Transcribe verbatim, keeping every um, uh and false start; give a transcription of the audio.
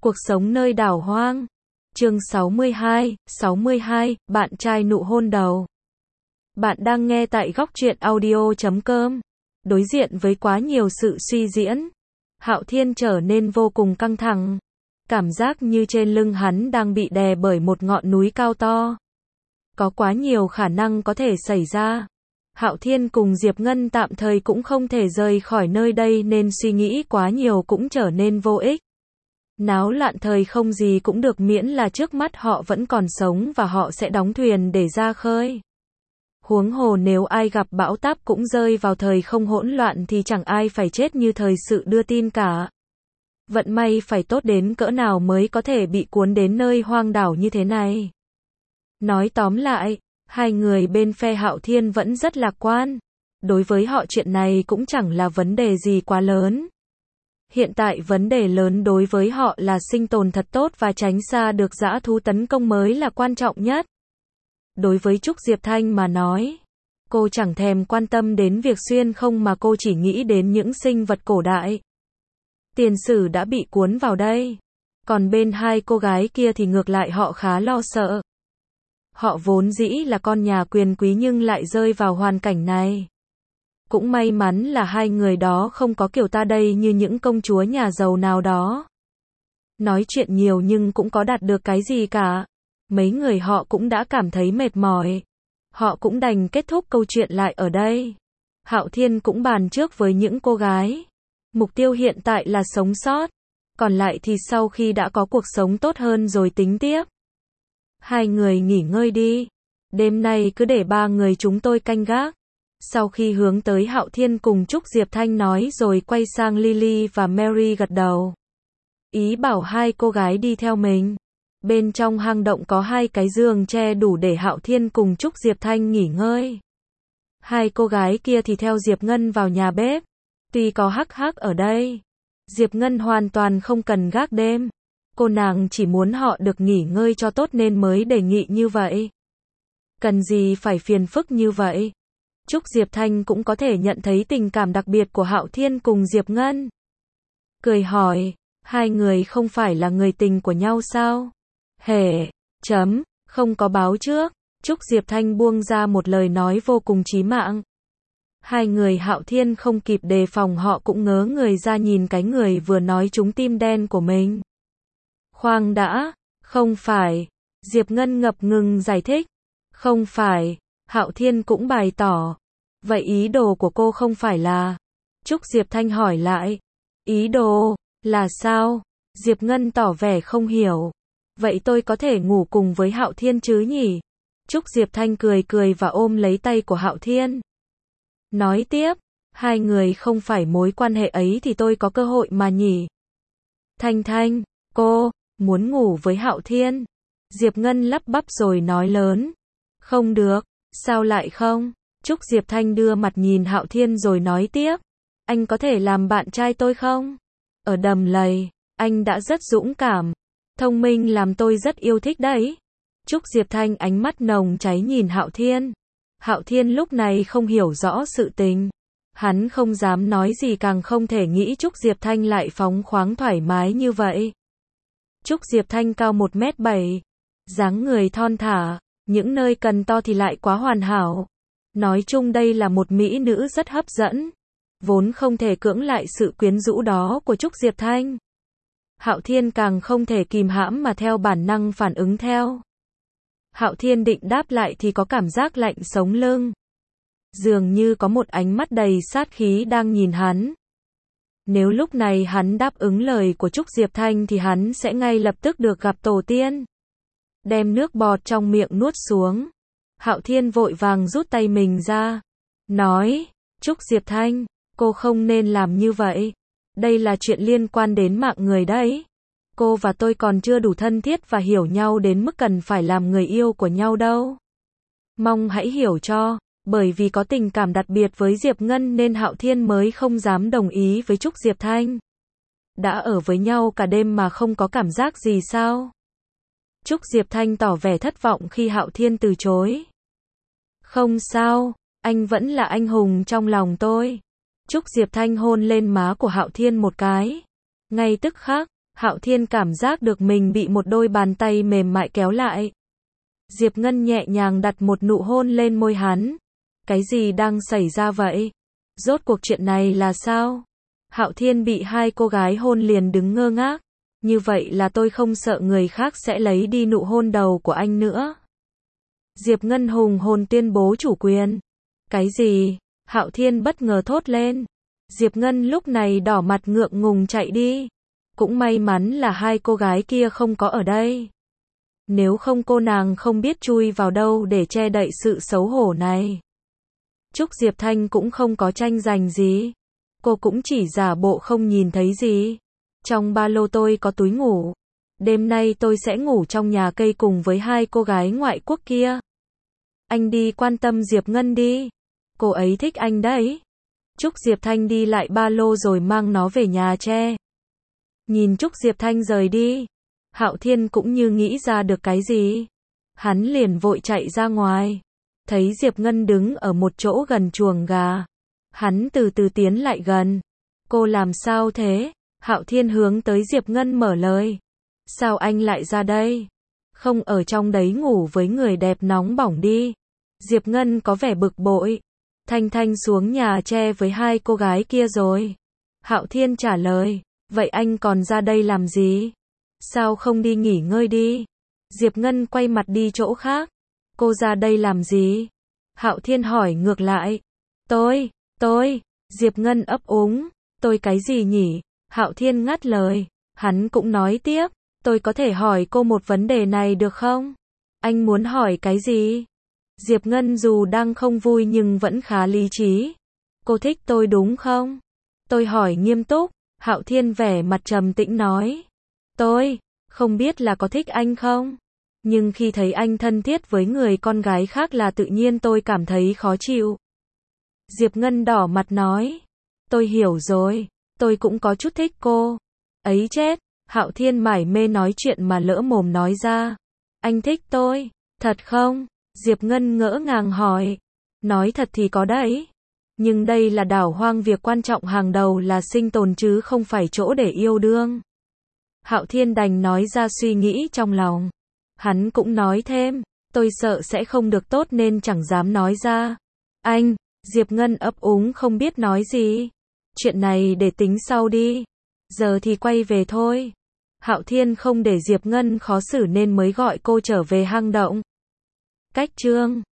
Cuộc sống nơi đảo hoang. Chương sáu mươi hai, sáu mươi hai, bạn trai nụ hôn đầu. Bạn đang nghe tại góc truyện audio chấm com. Đối diện với quá nhiều sự suy diễn, Hạo Thiên trở nên vô cùng căng thẳng. Cảm giác như trên lưng hắn đang bị đè bởi một ngọn núi cao to. Có quá nhiều khả năng có thể xảy ra. Hạo Thiên cùng Diệp Ngân tạm thời cũng không thể rời khỏi nơi đây nên suy nghĩ quá nhiều cũng trở nên vô ích. Náo loạn thời không gì cũng được miễn là trước mắt họ vẫn còn sống và họ sẽ đóng thuyền để ra khơi. Huống hồ nếu ai gặp bão táp cũng rơi vào thời không hỗn loạn thì chẳng ai phải chết như thời sự đưa tin cả. Vận may phải tốt đến cỡ nào mới có thể bị cuốn đến nơi hoang đảo như thế này. Nói tóm lại, hai người bên phe Hạo Thiên vẫn rất lạc quan. Đối với họ chuyện này cũng chẳng là vấn đề gì quá lớn. Hiện tại vấn đề lớn đối với họ là sinh tồn thật tốt và tránh xa được dã thú tấn công mới là quan trọng nhất. Đối với Trúc Diệp Thanh mà nói, cô chẳng thèm quan tâm đến việc xuyên không mà cô chỉ nghĩ đến những sinh vật cổ đại. Tiền sử đã bị cuốn vào đây. Còn bên hai cô gái kia thì ngược lại họ khá lo sợ. Họ vốn dĩ là con nhà quyền quý nhưng lại rơi vào hoàn cảnh này. Cũng may mắn là hai người đó không có kiểu ta đây như những công chúa nhà giàu nào đó. Nói chuyện nhiều nhưng cũng có đạt được cái gì cả. Mấy người họ cũng đã cảm thấy mệt mỏi. Họ cũng đành kết thúc câu chuyện lại ở đây. Hạo Thiên cũng bàn trước với những cô gái. Mục tiêu hiện tại là sống sót. Còn lại thì sau khi đã có cuộc sống tốt hơn rồi tính tiếp. Hai người nghỉ ngơi đi. Đêm nay cứ để ba người chúng tôi canh gác. Sau khi hướng tới Hạo Thiên cùng Trúc Diệp Thanh nói rồi quay sang Lily và Mary gật đầu. Ý bảo hai cô gái đi theo mình. Bên trong hang động có hai cái giường tre đủ để Hạo Thiên cùng Trúc Diệp Thanh nghỉ ngơi. Hai cô gái kia thì theo Diệp Ngân vào nhà bếp. Tuy có hắc hắc ở đây, Diệp Ngân hoàn toàn không cần gác đêm. Cô nàng chỉ muốn họ được nghỉ ngơi cho tốt nên mới đề nghị như vậy. Cần gì phải phiền phức như vậy. Trúc Diệp Thanh cũng có thể nhận thấy tình cảm đặc biệt của Hạo Thiên cùng Diệp Ngân. Cười hỏi, hai người không phải là người tình của nhau sao? Hề, chấm, không có báo trước. Trúc Diệp Thanh buông ra một lời nói vô cùng chí mạng. Hai người Hạo Thiên không kịp đề phòng họ cũng ngớ người ra nhìn cái người vừa nói trúng tim đen của mình. Khoan đã, không phải. Diệp Ngân ngập ngừng giải thích. Không phải. Hạo Thiên cũng bày tỏ. Vậy ý đồ của cô không phải là... Trúc Diệp Thanh hỏi lại. Ý đồ, là sao? Diệp Ngân tỏ vẻ không hiểu. Vậy tôi có thể ngủ cùng với Hạo Thiên chứ nhỉ? Trúc Diệp Thanh cười cười và ôm lấy tay của Hạo Thiên. Nói tiếp, hai người không phải mối quan hệ ấy thì tôi có cơ hội mà nhỉ? Thanh Thanh, cô, muốn ngủ với Hạo Thiên. Diệp Ngân lắp bắp rồi nói lớn. Không được, sao lại không? Trúc Diệp Thanh đưa mặt nhìn Hạo Thiên rồi nói tiếp. Anh có thể làm bạn trai tôi không? Ở Đầm Lầy, anh đã rất dũng cảm, thông minh làm tôi rất yêu thích đấy. Trúc Diệp Thanh ánh mắt nồng cháy nhìn Hạo Thiên. Hạo Thiên lúc này không hiểu rõ sự tình. Hắn không dám nói gì càng không thể nghĩ Trúc Diệp Thanh lại phóng khoáng thoải mái như vậy. Trúc Diệp Thanh cao một mét bảy, dáng người thon thả, những nơi cần to thì lại quá hoàn hảo. Nói chung đây là một mỹ nữ rất hấp dẫn. Vốn không thể cưỡng lại sự quyến rũ đó của Trúc Diệp Thanh. Hạo Thiên càng không thể kìm hãm mà theo bản năng phản ứng theo. Hạo Thiên định đáp lại thì có cảm giác lạnh sống lưng. Dường như có một ánh mắt đầy sát khí đang nhìn hắn. Nếu lúc này hắn đáp ứng lời của Trúc Diệp Thanh thì hắn sẽ ngay lập tức được gặp tổ tiên. Đem nước bọt trong miệng nuốt xuống. Hạo Thiên vội vàng rút tay mình ra. Nói, Trúc Diệp Thanh, cô không nên làm như vậy. Đây là chuyện liên quan đến mạng người đấy. Cô và tôi còn chưa đủ thân thiết và hiểu nhau đến mức cần phải làm người yêu của nhau đâu. Mong hãy hiểu cho, bởi vì có tình cảm đặc biệt với Diệp Ngân nên Hạo Thiên mới không dám đồng ý với Trúc Diệp Thanh. Đã ở với nhau cả đêm mà không có cảm giác gì sao? Trúc Diệp Thanh tỏ vẻ thất vọng khi Hạo Thiên từ chối. Không sao, anh vẫn là anh hùng trong lòng tôi. Trúc Diệp Thanh hôn lên má của Hạo Thiên một cái. Ngay tức khắc, Hạo Thiên cảm giác được mình bị một đôi bàn tay mềm mại kéo lại. Diệp Ngân nhẹ nhàng đặt một nụ hôn lên môi hắn. Cái gì đang xảy ra vậy? Rốt cuộc chuyện này là sao? Hạo Thiên bị hai cô gái hôn liền đứng ngơ ngác. Như vậy là tôi không sợ người khác sẽ lấy đi nụ hôn đầu của anh nữa. Diệp Ngân hùng hồn tuyên bố chủ quyền. Cái gì? Hạo Thiên bất ngờ thốt lên. Diệp Ngân lúc này đỏ mặt ngượng ngùng chạy đi. Cũng may mắn là hai cô gái kia không có ở đây. Nếu không cô nàng không biết chui vào đâu để che đậy sự xấu hổ này. Trúc Diệp Thanh cũng không có tranh giành gì. Cô cũng chỉ giả bộ không nhìn thấy gì. Trong ba lô tôi có túi ngủ. Đêm nay tôi sẽ ngủ trong nhà cây cùng với hai cô gái ngoại quốc kia. Anh đi quan tâm Diệp Ngân đi. Cô ấy thích anh đấy. Trúc Diệp Thanh đi lại ba lô rồi mang nó về nhà che. Nhìn Trúc Diệp Thanh rời đi. Hạo Thiên cũng như nghĩ ra được cái gì. Hắn liền vội chạy ra ngoài. Thấy Diệp Ngân đứng ở một chỗ gần chuồng gà. Hắn từ từ tiến lại gần. Cô làm sao thế? Hạo Thiên hướng tới Diệp Ngân mở lời. Sao anh lại ra đây? Không ở trong đấy ngủ với người đẹp nóng bỏng đi. Diệp Ngân có vẻ bực bội. Thanh Thanh xuống nhà che với hai cô gái kia rồi. Hạo Thiên trả lời. Vậy anh còn ra đây làm gì? Sao không đi nghỉ ngơi đi? Diệp Ngân quay mặt đi chỗ khác. Cô ra đây làm gì? Hạo Thiên hỏi ngược lại. Tôi, tôi, Diệp Ngân ấp úng. Tôi cái gì nhỉ? Hạo Thiên ngắt lời. Hắn cũng nói tiếp. Tôi có thể hỏi cô một vấn đề này được không? Anh muốn hỏi cái gì? Diệp Ngân dù đang không vui nhưng vẫn khá lý trí. Cô thích tôi đúng không? Tôi hỏi nghiêm túc. Hạo Thiên vẻ mặt trầm tĩnh nói. Tôi, không biết là có thích anh không? Nhưng khi thấy anh thân thiết với người con gái khác là tự nhiên tôi cảm thấy khó chịu. Diệp Ngân đỏ mặt nói. Tôi hiểu rồi, tôi cũng có chút thích cô. Ấy chết, Hạo Thiên mải mê nói chuyện mà lỡ mồm nói ra. Anh thích tôi, thật không? Diệp Ngân ngỡ ngàng hỏi. Nói thật thì có đấy. Nhưng đây là đảo hoang, việc quan trọng hàng đầu là sinh tồn chứ không phải chỗ để yêu đương. Hạo Thiên đành nói ra suy nghĩ trong lòng. Hắn cũng nói thêm, tôi sợ sẽ không được tốt nên chẳng dám nói ra. Anh, Diệp Ngân ấp úng không biết nói gì. Chuyện này để tính sau đi. Giờ thì quay về thôi. Hạo Thiên không để Diệp Ngân khó xử nên mới gọi cô trở về hang động. Cách chương